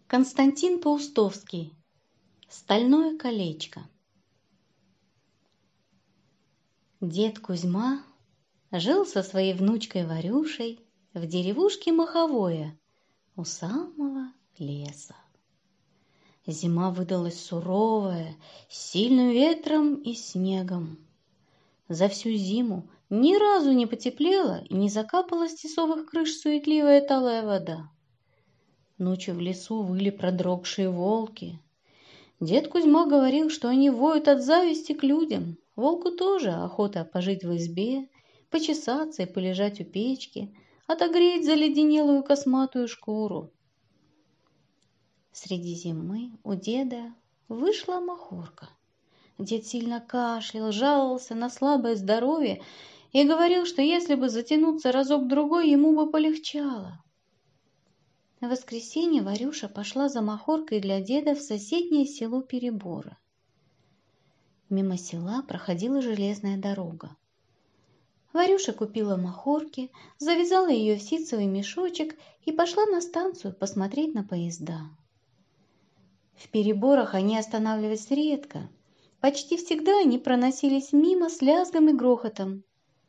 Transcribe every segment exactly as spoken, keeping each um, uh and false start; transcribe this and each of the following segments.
Константин Паустовский. Стальное колечко. Дед Кузьма жил со своей внучкой Варюшей в деревушке Маховое у самого леса. Зима выдалась суровая, с сильным ветром и снегом. За всю зиму ни разу не потеплело и не закапала с тесовых крыш суетливая талая вода. Ночью в лесу выли продрогшие волки. Дед Кузьма говорил, что они воют от зависти к людям. Волку тоже охота пожить в избе, почесаться и полежать у печки, отогреть заледенелую косматую шкуру. Среди зимы у деда вышла махорка. Дед сильно кашлял, жаловался на слабое здоровье и говорил, что если бы затянуться разок-другой, ему бы полегчало. На воскресенье Варюша пошла за махоркой для деда в соседнее село Переборы. Мимо села проходила железная дорога. Варюша купила махорки, завязала ее в ситцевый мешочек и пошла на станцию посмотреть на поезда. В Переборах они останавливались редко. Почти всегда они проносились мимо с лязгом и грохотом.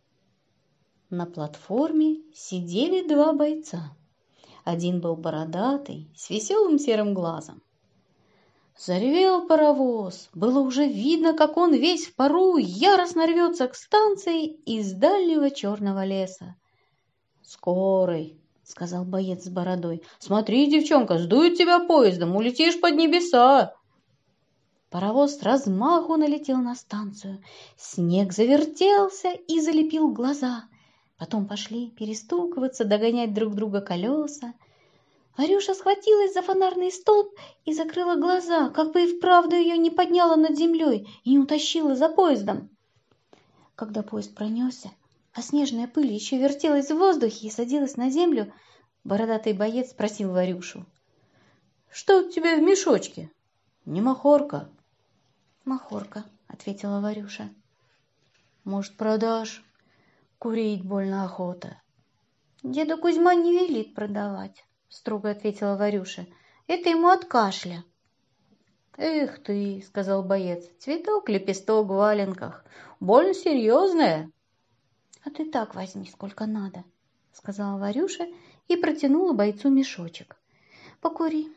На платформе сидели два бойца. Один был бородатый, с веселым серым глазом. Заревел паровоз. Было уже видно, как он весь в пару яростно рвется к станции из дальнего черного леса. «Скорый», — сказал боец с бородой. «Смотри, девчонка, сдует тебя поездом, улетишь под небеса». Паровоз с размаху налетел на станцию. Снег завертелся и залепил глаза. Потом пошли перестукиваться, догонять друг друга колеса. Варюша схватилась за фонарный столб и закрыла глаза, как бы и вправду ее не подняла над землей и не утащила за поездом. Когда поезд пронесся, а снежная пыль еще вертелась в воздухе и садилась на землю, бородатый боец спросил Варюшу: «Что у тебя в мешочке?» «Не махорка». «Махорка», — ответила Варюша. «Может, продашь? Курить больно охота». «Деда Кузьма не велит продавать», — строго ответила Варюша. «Это ему от кашля». «Эх ты», — сказал боец, — «цветок-лепесток в валенках. Больно серьезная». «А ты так возьми, сколько надо», — сказала Варюша и протянула бойцу мешочек. «Покури».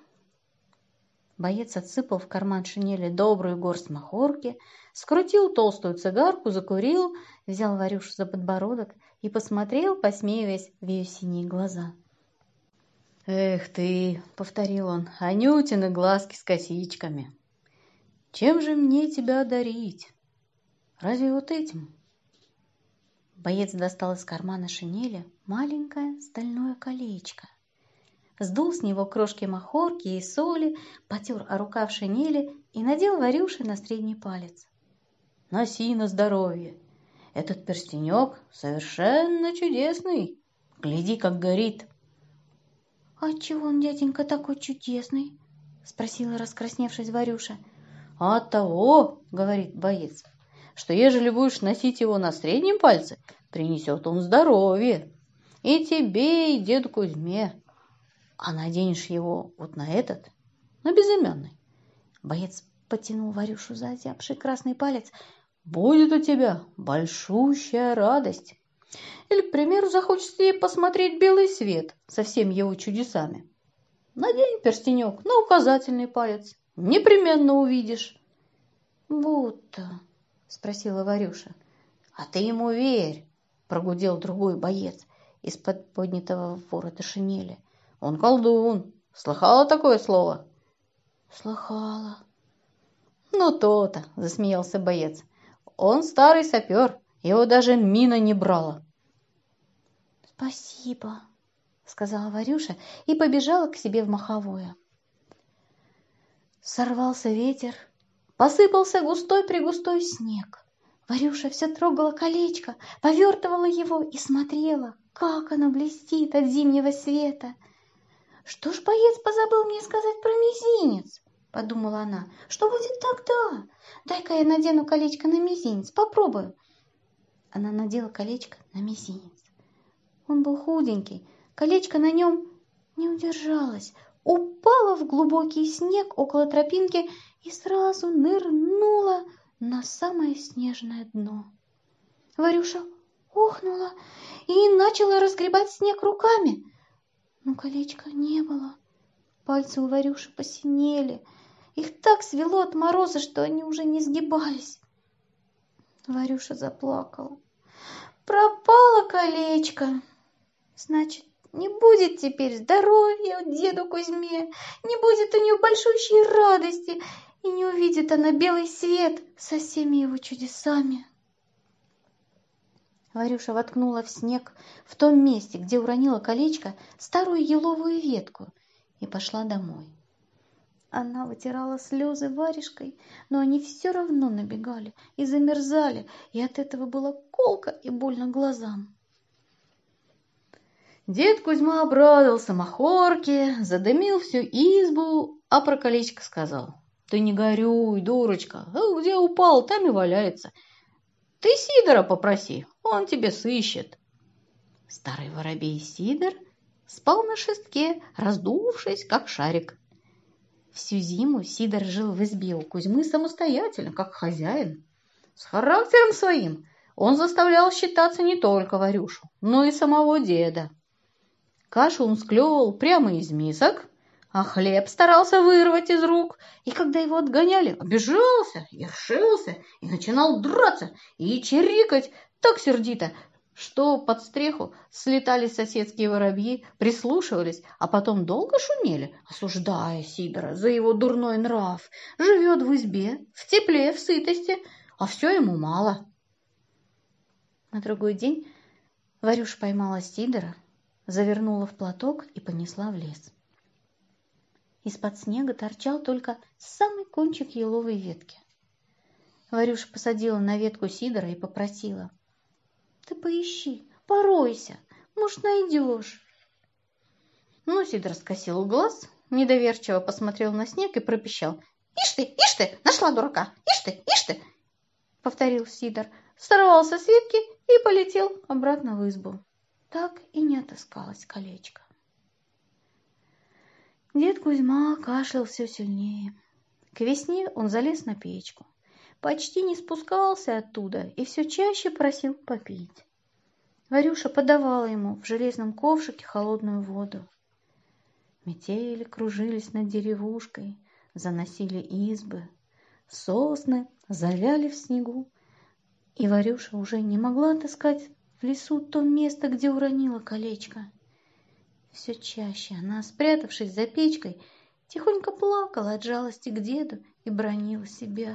Боец отсыпал в карман шинели добрую горсть махорки, скрутил толстую цигарку, закурил, взял Варюшу за подбородок и посмотрел, посмеиваясь в ее синие глаза. «Эх ты», — повторил он, — «Анютины глазки с косичками. Чем же мне тебя одарить? Разве вот этим?» Боец достал из кармана шинели маленькое стальное колечко. Сдул с него крошки махорки и соли, потер о рукав шинели и надел Варюше на средний палец. «Носи на здоровье. Этот перстенек совершенно чудесный. Гляди, как горит». «А чего он, дяденька, такой чудесный?» — спросила, раскрасневшись, Варюша. «А от того, — говорит боец, — что ежели будешь носить его на среднем пальце, принесет он здоровье. И тебе, и деду Кузьме. А наденешь его вот на этот, на безымянный». Боец потянул Варюшу за озябший красный палец. «Будет у тебя большущая радость. Или, к примеру, захочется ей посмотреть белый свет со всеми его чудесами. Надень перстенек на указательный палец. Непременно увидишь». «Будто?» — спросила Варюша. «А ты ему верь», — прогудел другой боец из-под поднятого ворота шинели. «Он колдун. Слыхала такое слово?» «Слыхала». «Ну то-то», — засмеялся боец. «Он старый сапер. Его даже мина не брала». «Спасибо», — сказала Варюша и побежала к себе в Маховое. Сорвался ветер, посыпался густой-пригустой снег. Варюша все трогала колечко, повертывала его и смотрела, как оно блестит от зимнего света. «Что ж боец позабыл мне сказать про мизинец?» — подумала она. «Что будет тогда? Дай-ка я надену колечко на мизинец, попробую». Она надела колечко на мизинец. Он был худенький, колечко на нем не удержалось, упало упала в глубокий снег около тропинки и сразу нырнула на самое снежное дно. Варюша охнула и начала разгребать снег руками, но колечка не было. Пальцы у Варюши посинели, их так свело от мороза, что они уже не сгибались. Варюша заплакала. Пропало колечко. Значит, не будет теперь здоровья деду Кузьме, не будет у нее большущей радости, и не увидит она белый свет со всеми его чудесами. Варюша воткнула в снег в том месте, где уронила колечко, старую еловую ветку и пошла домой. Она вытирала слезы варежкой, но они все равно набегали и замерзали, и от этого было колко и больно глазам. Дед Кузьма обрадовался махорке, задымил всю избу, а про колечко сказал: «Ты не горюй, дурочка, где упал, там и валяется. Ты Сидора попроси, он тебе сыщет». Старый воробей Сидор спал на шестке, раздувшись, как шарик. Всю зиму Сидор жил в избе у Кузьмы самостоятельно, как хозяин. С характером своим он заставлял считаться не только Варюшу, но и самого деда. Кашу он склевывал прямо из мисок, а хлеб старался вырвать из рук, и когда его отгоняли, обижался, ершился и начинал драться и чирикать так сердито, что под стреху слетали соседские воробьи, прислушивались, а потом долго шумели, осуждая Сидора за его дурной нрав. Живет в избе, в тепле, в сытости, а все ему мало. На другой день Варюша поймала Сидора, завернула в платок и понесла в лес. Из-под снега торчал только самый кончик еловой ветки. Варюша посадила на ветку Сидора и попросила: «Ты поищи, поройся, может, найдешь». Ну, Сидор скосил глаз, недоверчиво посмотрел на снег и пропищал: «Ишь ты, ишь ты, нашла дурака, ишь ты, ишь ты!» Повторил Сидор, сорвался с ветки и полетел обратно в избу. Так и не отыскалось колечко. Дед Кузьма кашлял все сильнее. К весне он залез на печку, почти не спускался оттуда и все чаще просил попить. Варюша подавала ему в железном ковшике холодную воду. Метели кружились над деревушкой, заносили избы, сосны завяли в снегу, и Варюша уже не могла отыскать в лесу то место, где уронила колечко. Все чаще она, спрятавшись за печкой, тихонько плакала от жалости к деду и бранила себя.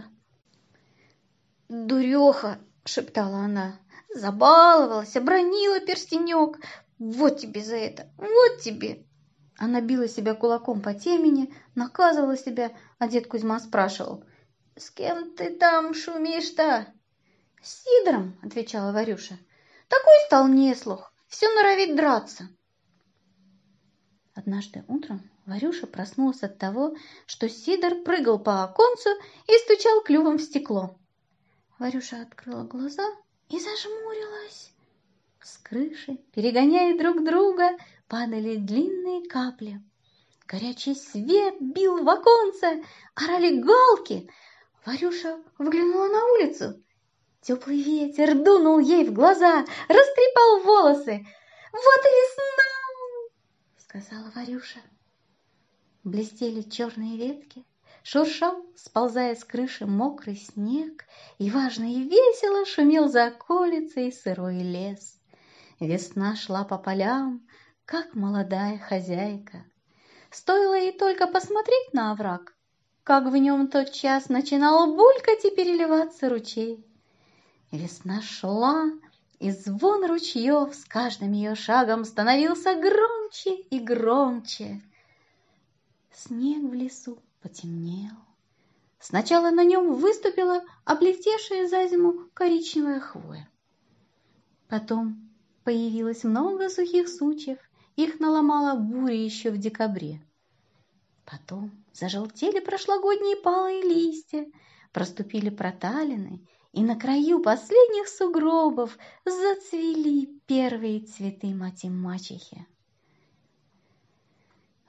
«Дуреха!» — шептала она. «Забаловалась, обронила перстенек. Вот тебе за это, вот тебе!» Она била себя кулаком по темени, наказывала себя, а дед Кузьма спрашивал: «С кем ты там шумишь-то?» «С Сидором», — отвечала Варюша. «Такой стал неслух, все норовит драться». Однажды утром Варюша проснулась от того, что Сидор прыгал по оконцу и стучал клювом в стекло. Варюша открыла глаза и зажмурилась. С крыши, перегоняя друг друга, падали длинные капли. Горячий свет бил в оконце, орали галки. Варюша выглянула на улицу. Теплый ветер дунул ей в глаза, растрепал волосы. «Вот и весна!» — сказала Варюша. Блестели черные ветки, шуршал, сползая с крыши, мокрый снег, и важно и весело шумел за околицей сырой лес. Весна шла по полям, как молодая хозяйка. Стоило ей только посмотреть на овраг, как в нем тотчас начинал булькать и переливаться ручей. Весна шла, и звон ручьев с каждым ее шагом становился громче и громче. Снег в лесу потемнел. Сначала на нем выступила облетевшая за зиму коричневая хвоя. Потом появилось много сухих сучьев, их наломала буря еще в декабре. Потом зажелтели прошлогодние палые листья, проступили проталины, и на краю последних сугробов зацвели первые цветы мать-мачехи.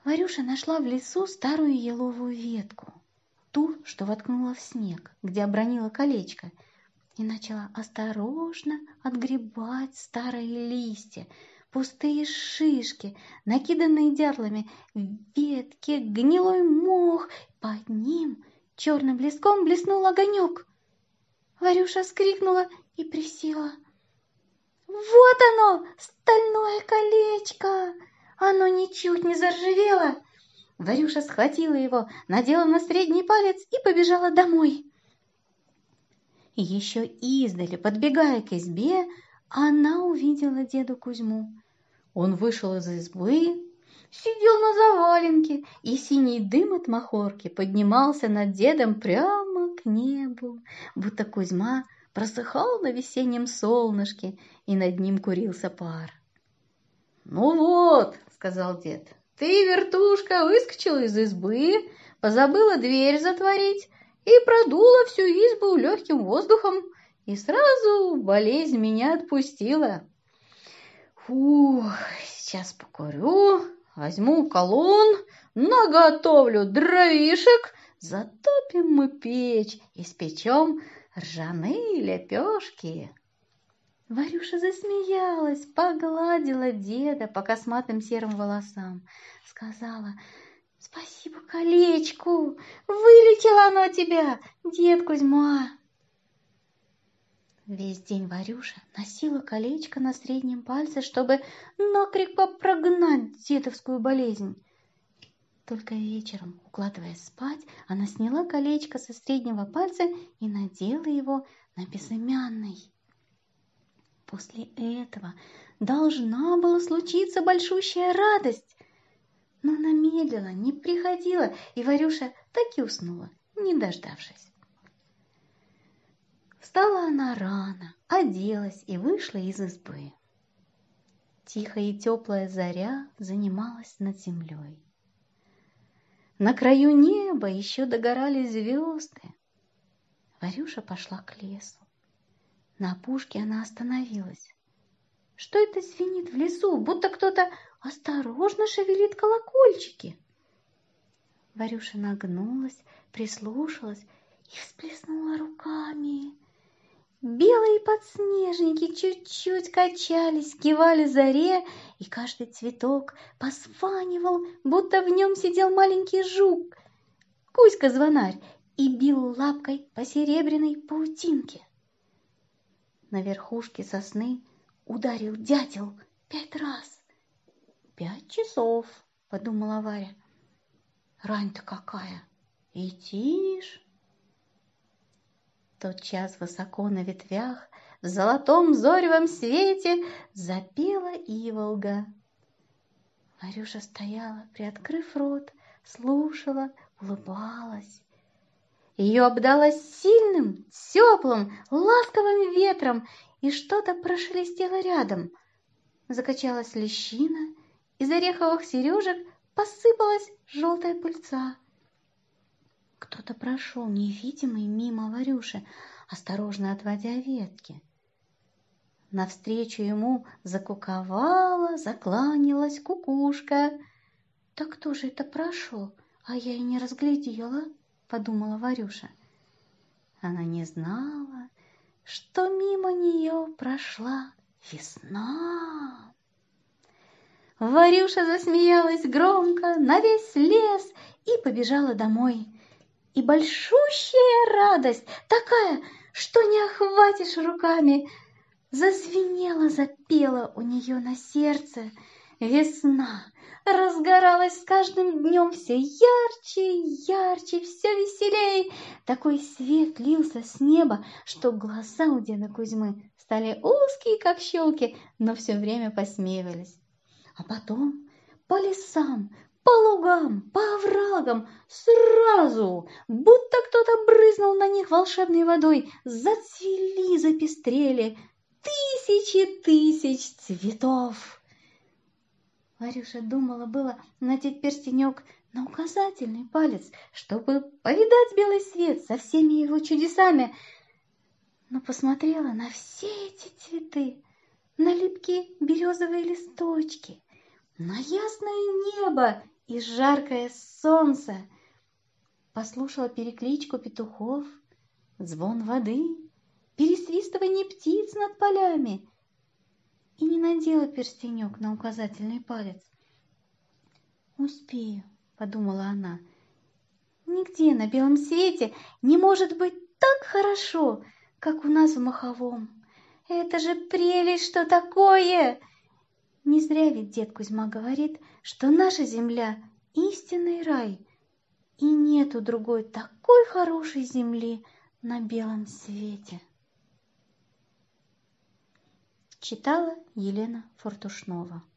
Варюша нашла в лесу старую еловую ветку, ту, что воткнула в снег, где обронила колечко, и начала осторожно отгребать старые листья, пустые шишки, накиданные дятлами, ветки, гнилой мох. Под ним черным блеском блеснул огонек. Варюша вскрикнула и присела. Вот оно, стальное колечко! Оно ничуть не заржавело. Варюша схватила его, надела на средний палец и побежала домой. И еще издали, подбегая к избе, она увидела деда Кузьму. Он вышел из избы, сидел на заваленке, и синий дым от махорки поднимался над дедом прямо к небу, будто Кузьма просыхал на весеннем солнышке, и над ним курился пар. «Ну вот», — сказал дед, — «ты, вертушка, выскочила из избы, позабыла дверь затворить и продула всю избу легким воздухом, и сразу болезнь меня отпустила. Фух, сейчас покурю, возьму колун, наготовлю дровишек, затопим мы печь, испечем ржаные лепешки». Варюша засмеялась, погладила деда по косматым серым волосам, сказала: «Спасибо колечку, вылечило оно тебя, дед Кузьма». Весь день Варюша носила колечко на среднем пальце, чтобы накрепко прогнать дедовскую болезнь. Только вечером, укладываясь спать, она сняла колечко со среднего пальца и надела его на безымянный. После этого должна была случиться большущая радость, но она медленно не приходила, и Варюша так и уснула, не дождавшись. Встала она рано, оделась и вышла из избы. Тихая и теплая заря занималась над землей. На краю неба еще догорали звезды. Варюша пошла к лесу. На опушке она остановилась. Что это звенит в лесу, будто кто-то осторожно шевелит колокольчики? Варюша нагнулась, прислушалась и всплеснула руками. Белые подснежники чуть-чуть качались, кивали заре, и каждый цветок посванивал, будто в нем сидел маленький жук, Кузька-звонарь, и бил лапкой по серебряной паутинке. На верхушке сосны ударил дятел пять раз. «Пять часов», — подумала Варя. «Рань-то какая! И тишь!» Тотчас высоко на ветвях, в золотом зоревом свете, запела иволга. Варюша стояла, приоткрыв рот, слушала, улыбалась. Ее обдало сильным, теплым, ласковым ветром, и что-то прошелестело рядом. Закачалась лещина, из ореховых сережек посыпалась желтая пыльца. Кто-то прошел невидимый мимо Варюши, осторожно отводя ветки. Навстречу ему закуковала, закланялась кукушка. «Так кто же это прошел, а я и не разглядела?» — подумала Варюша. Она не знала, что мимо нее прошла весна. Варюша засмеялась громко на весь лес и побежала домой. И большущая радость, такая, что не охватишь руками, зазвенела, запела у нее на сердце. Весна разгоралась с каждым днем все ярче, ярче, все веселей. Такой свет лился с неба, что глаза у деда Кузьмы стали узкие, как щелки, но все время посмеивались. А потом по лесам, по лугам, по оврагам сразу, будто кто-то брызнул на них волшебной водой, зацвели, запестрели тысячи тысяч цветов. Варюша думала было надеть перстенек на указательный палец, чтобы повидать белый свет со всеми его чудесами, но посмотрела на все эти цветы, на липкие березовые листочки, на ясное небо и жаркое солнце, послушала перекличку петухов, звон воды, пересвистывание птиц над полями и не надела перстенек на указательный палец. «Успею», — подумала она, — «нигде на белом свете не может быть так хорошо, как у нас в Маховом. Это же прелесть, что такое!» Не зря ведь дед Кузьма говорит, что наша земля — истинный рай, и нету другой такой хорошей земли на белом свете. Читала Елена Фортушнова.